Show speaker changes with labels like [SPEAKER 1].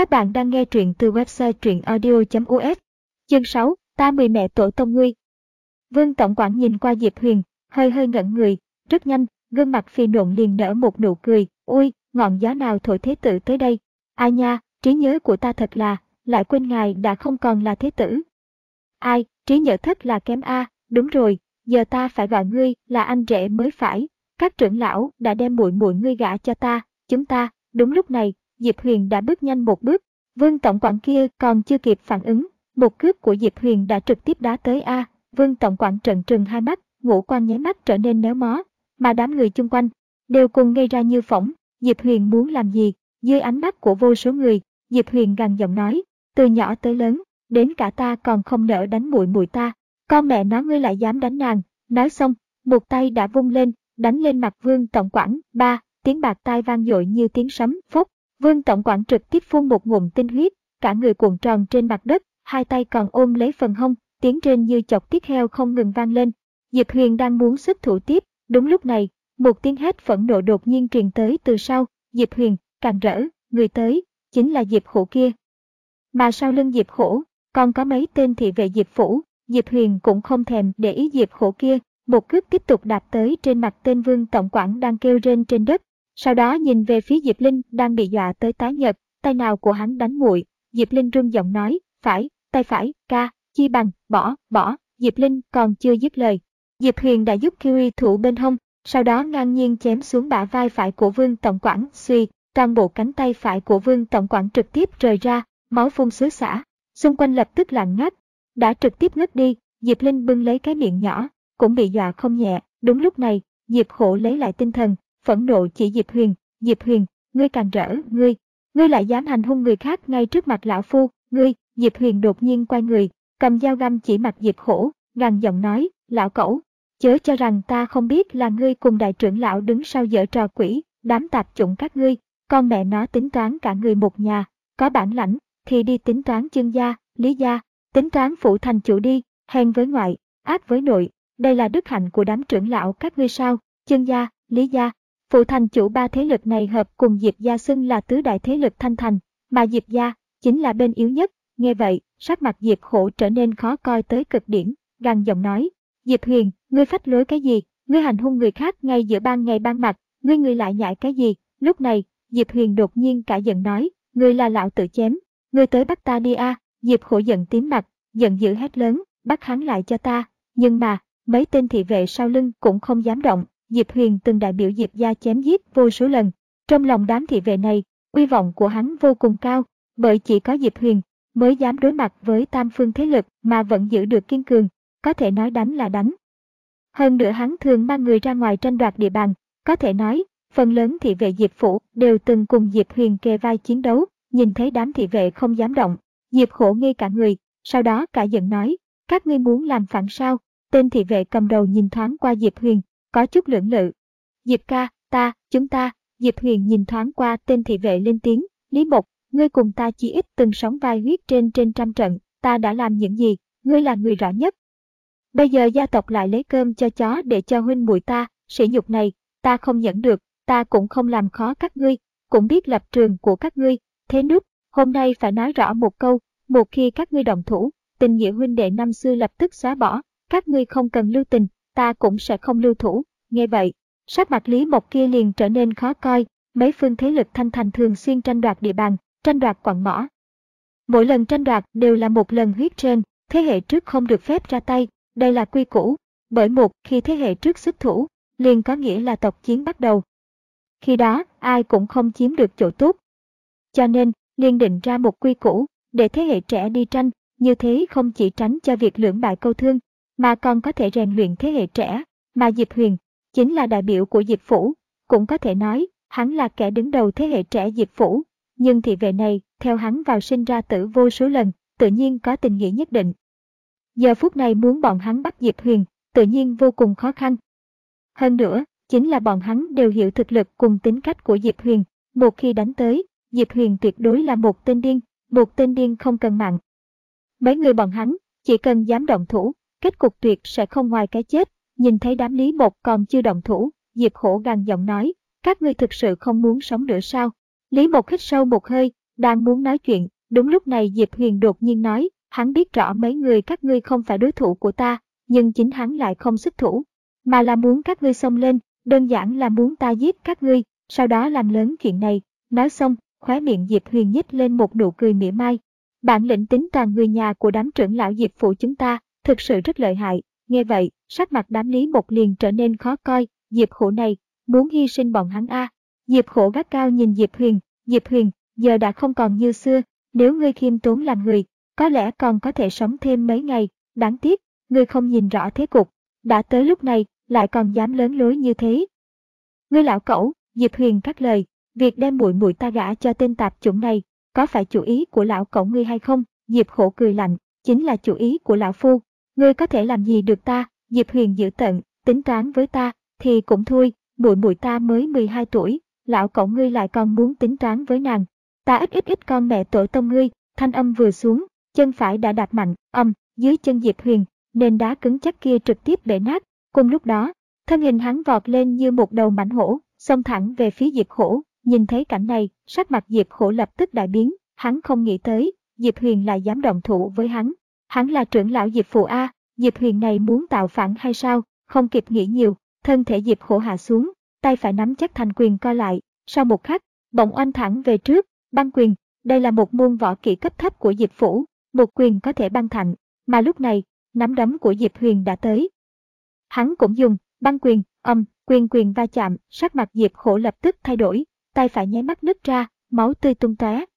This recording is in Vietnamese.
[SPEAKER 1] Các bạn đang nghe truyện từ website truyệnaudio.us. Chương 6, ta 10 mẹ tổ tông ngươi. Vương Tổng Quản nhìn qua Diệp Huyền, hơi ngẩn người, rất nhanh, gương mặt phì nộn liền nở một nụ cười, ôi, ngọn gió nào thổi thế tử tới đây? Ai nha, trí nhớ của ta thật là, lại quên ngài đã không còn là thế tử. Ai, trí nhớ thật là kém a, đúng rồi, giờ ta phải gọi ngươi là anh rể mới phải. Các trưởng lão đã đem muội muội ngươi gả cho ta, chúng ta. Đúng lúc này, Diệp Huyền đã bước nhanh một bước, Vương Tổng Quản kia còn chưa kịp phản ứng, một cước của Diệp Huyền đã trực tiếp đá tới a. Vương Tổng Quản trợn trừng hai mắt, ngũ quan nháy mắt trở nên méo mó, mà đám người chung quanh đều cùng ngây ra như phỗng. Diệp Huyền muốn làm gì? Dưới ánh mắt của vô số người, Diệp Huyền gằn giọng nói, từ nhỏ tới lớn, đến cả ta còn không nỡ đánh muội muội ta, con mẹ nó ngươi lại dám đánh nàng. Nói xong, một tay đã vung lên, đánh lên mặt Vương Tổng Quản. Ba, tiếng bạt tai vang dội như tiếng sấm. Phốc, Vương Tổng Quản trực tiếp phun một ngụm tinh huyết, cả người cuộn tròn trên mặt đất, hai tay còn ôm lấy phần hông, tiếng rên như chọc tiết heo không ngừng vang lên. Diệp Huyền đang muốn xuất thủ tiếp, đúng lúc này, một tiếng hét phẫn nộ đột nhiên truyền tới từ sau. Diệp Huyền, càng rỡ, người tới, chính là Diệp Hổ kia. Mà sau lưng Diệp Hổ, còn có mấy tên thị vệ Diệp phủ. Diệp Huyền cũng không thèm để ý Diệp Hổ kia, một cước tiếp tục đạp tới trên mặt tên Vương Tổng Quản đang kêu rên trên đất. Sau đó nhìn về phía Diệp Linh đang bị dọa tới tái nhợt, tay nào của hắn đánh muội. Diệp Linh run giọng nói, phải, tay phải, ca, chi bằng, bỏ. Diệp Linh còn chưa dứt lời, Diệp Huyền đã giúp Kiwi thủ bên hông, sau đó ngang nhiên chém xuống bả vai phải của Vương Tổng Quản. Suy, toàn bộ cánh tay phải của Vương Tổng Quản trực tiếp rời ra, máu phun xối xả, xung quanh lập tức lặng ngắt, đã trực tiếp ngất đi. Diệp Linh bưng lấy cái miệng nhỏ, cũng bị dọa không nhẹ. Đúng lúc này, Diệp Hổ lấy lại tinh thần, phẫn nộ chỉ Diệp Huyền, Diệp Huyền, ngươi càng rỡ, ngươi lại dám hành hung người khác ngay trước mặt lão phu, ngươi. Diệp Huyền đột nhiên quay người, cầm dao găm chỉ mặt Diệp Hổ, gằn giọng nói, lão cẩu, chớ cho rằng ta không biết là ngươi cùng đại trưởng lão đứng sau giở trò quỷ, đám tạp chủng các ngươi, con mẹ nó tính toán cả người một nhà, có bản lãnh thì đi tính toán Chương gia, Lý gia, tính toán phủ thành chủ đi, hèn với ngoại, ác với nội, đây là đức hạnh của đám trưởng lão các ngươi sao? Chương gia, Lý gia, phủ thành chủ, ba thế lực này hợp cùng Diệp gia xưng là tứ đại thế lực Thanh Thành, mà Diệp gia chính là bên yếu nhất. Nghe vậy, sắc mặt Diệp Hổ trở nên khó coi tới cực điểm, gằn giọng nói, Diệp Huyền, ngươi phách lối cái gì? Ngươi hành hung người khác ngay giữa ban ngày ban mặt, ngươi lại nhại cái gì? Lúc này, Diệp Huyền đột nhiên cả giận nói, ngươi là lão tự chém, ngươi tới bắt ta đi a. Diệp Hổ giận tím mặt, giận dữ hét lớn, bắt hắn lại cho ta. Nhưng mà, mấy tên thị vệ sau lưng cũng không dám động. Diệp Huyền từng đại biểu Diệp gia chém giết vô số lần, trong lòng đám thị vệ này, uy vọng của hắn vô cùng cao, bởi chỉ có Diệp Huyền mới dám đối mặt với tam phương thế lực mà vẫn giữ được kiên cường, có thể nói đánh là đánh. Hơn nữa hắn thường mang người ra ngoài tranh đoạt địa bàn, có thể nói, phần lớn thị vệ Diệp phủ đều từng cùng Diệp Huyền kề vai chiến đấu. Nhìn thấy đám thị vệ không dám động, Diệp Hổ ngây cả người, sau đó cả giận nói, các ngươi muốn làm phản sao? Tên thị vệ cầm đầu nhìn thoáng qua Diệp Huyền, có chút lưỡng lự. Diệp ca, chúng ta. Diệp Huyền nhìn thoáng qua tên thị vệ lên tiếng, Lý Mộc, ngươi cùng ta chỉ ít từng sóng vai huyết trên trăm trận, ta đã làm những gì, ngươi là người rõ nhất. Bây giờ gia tộc lại lấy cơm cho chó để cho huynh muội ta, sỉ nhục này, ta không nhẫn được, ta cũng không làm khó các ngươi, cũng biết lập trường của các ngươi, thế nút, hôm nay phải nói rõ một câu, một khi các ngươi động thủ, tình nghĩa huynh đệ năm xưa lập tức xóa bỏ, các ngươi không cần lưu tình, ta cũng sẽ không lưu thủ. Nghe vậy, sắc mặt Lý Mộc kia liền trở nên khó coi, mấy phương thế lực Thanh Thành thường xuyên tranh đoạt địa bàn, tranh đoạt quặng mỏ. Mỗi lần tranh đoạt đều là một lần huyết trên, thế hệ trước không được phép ra tay, đây là quy củ, bởi một khi thế hệ trước xuất thủ, liền có nghĩa là tộc chiến bắt đầu. Khi đó, ai cũng không chiếm được chỗ tốt. Cho nên, liền định ra một quy củ, để thế hệ trẻ đi tranh, như thế không chỉ tránh cho việc lưỡng bại câu thương, mà còn có thể rèn luyện thế hệ trẻ, mà Diệp Huyền chính là đại biểu của Diệp phủ, cũng có thể nói, hắn là kẻ đứng đầu thế hệ trẻ Diệp phủ, nhưng thị vệ này, theo hắn vào sinh ra tử vô số lần, tự nhiên có tình nghĩa nhất định. Giờ phút này muốn bọn hắn bắt Diệp Huyền, tự nhiên vô cùng khó khăn. Hơn nữa, chính là bọn hắn đều hiểu thực lực cùng tính cách của Diệp Huyền, một khi đánh tới, Diệp Huyền tuyệt đối là một tên điên không cần mạng. Mấy người bọn hắn, chỉ cần dám động thủ, kết cục tuyệt sẽ không ngoài cái chết. Nhìn thấy đám Lý Mộc còn chưa động thủ, Diệp Hổ gằn giọng nói, các ngươi thực sự không muốn sống nữa sao? Lý Mộc hít sâu một hơi, Đang muốn nói chuyện, đúng lúc này Diệp Huyền đột nhiên nói, hắn biết rõ mấy người các ngươi không phải đối thủ của ta, nhưng chính hắn lại không xuất thủ, mà là muốn các ngươi xông lên, đơn giản là muốn ta giết các ngươi, sau đó làm lớn chuyện này. Nói xong, khóe miệng Diệp Huyền nhếch lên một nụ cười mỉa mai. Bản lĩnh tính toàn người nhà của đám trưởng lão Diệp phủ chúng ta, thực sự rất lợi hại. Nghe vậy, sắc mặt đám Lý Mộc liền trở nên khó coi, Diệp Khổ này, muốn hy sinh bọn hắn a. Diệp Khổ gắt cao nhìn Diệp Huyền, giờ đã không còn như xưa, nếu ngươi khiêm tốn làm người, có lẽ còn có thể sống thêm mấy ngày, đáng tiếc, ngươi không nhìn rõ thế cục, đã tới lúc này, lại còn dám lớn lối như thế. Ngươi lão cẩu, Diệp Huyền cắt lời, việc đem muội muội ta gả cho tên tạp chủng này, có phải chủ ý của lão cẩu ngươi hay không? Diệp Khổ cười lạnh, chính là chủ ý của lão phu, ngươi có thể làm gì được ta? Diệp Huyền dữ tợn, tính toán với ta, thì cũng thôi, muội muội ta mới 12 tuổi, lão cẩu ngươi lại còn muốn tính toán với nàng. Ta ít con mẹ tổ tông ngươi, thanh âm vừa xuống, chân phải đã đạp mạnh, dưới chân Diệp Huyền, nền đá cứng chắc kia trực tiếp bể nát, cùng lúc đó, thân hình hắn vọt lên như một đầu mãnh hổ, xông thẳng về phía Diệp Khổ. Nhìn thấy cảnh này, sắc mặt Diệp Khổ lập tức đại biến, hắn không nghĩ tới, Diệp Huyền lại dám động thủ với hắn. Hắn là trưởng lão Diệp phủ a, Diệp Huyền này muốn tạo phản hay sao? Không kịp nghĩ nhiều, thân thể Diệp Khổ hạ xuống, tay phải nắm chắc thành quyền co lại, sau một khắc, bỗng oanh thẳng về trước, băng quyền, đây là một môn võ kỹ cấp thấp của Diệp phủ, một quyền có thể băng thạnh, mà lúc này, nắm đấm của Diệp Huyền đã tới. Hắn cũng dùng băng quyền, quyền va chạm, sắc mặt Diệp Khổ lập tức thay đổi, tay phải nháy mắt nứt ra, máu tươi tung tóe,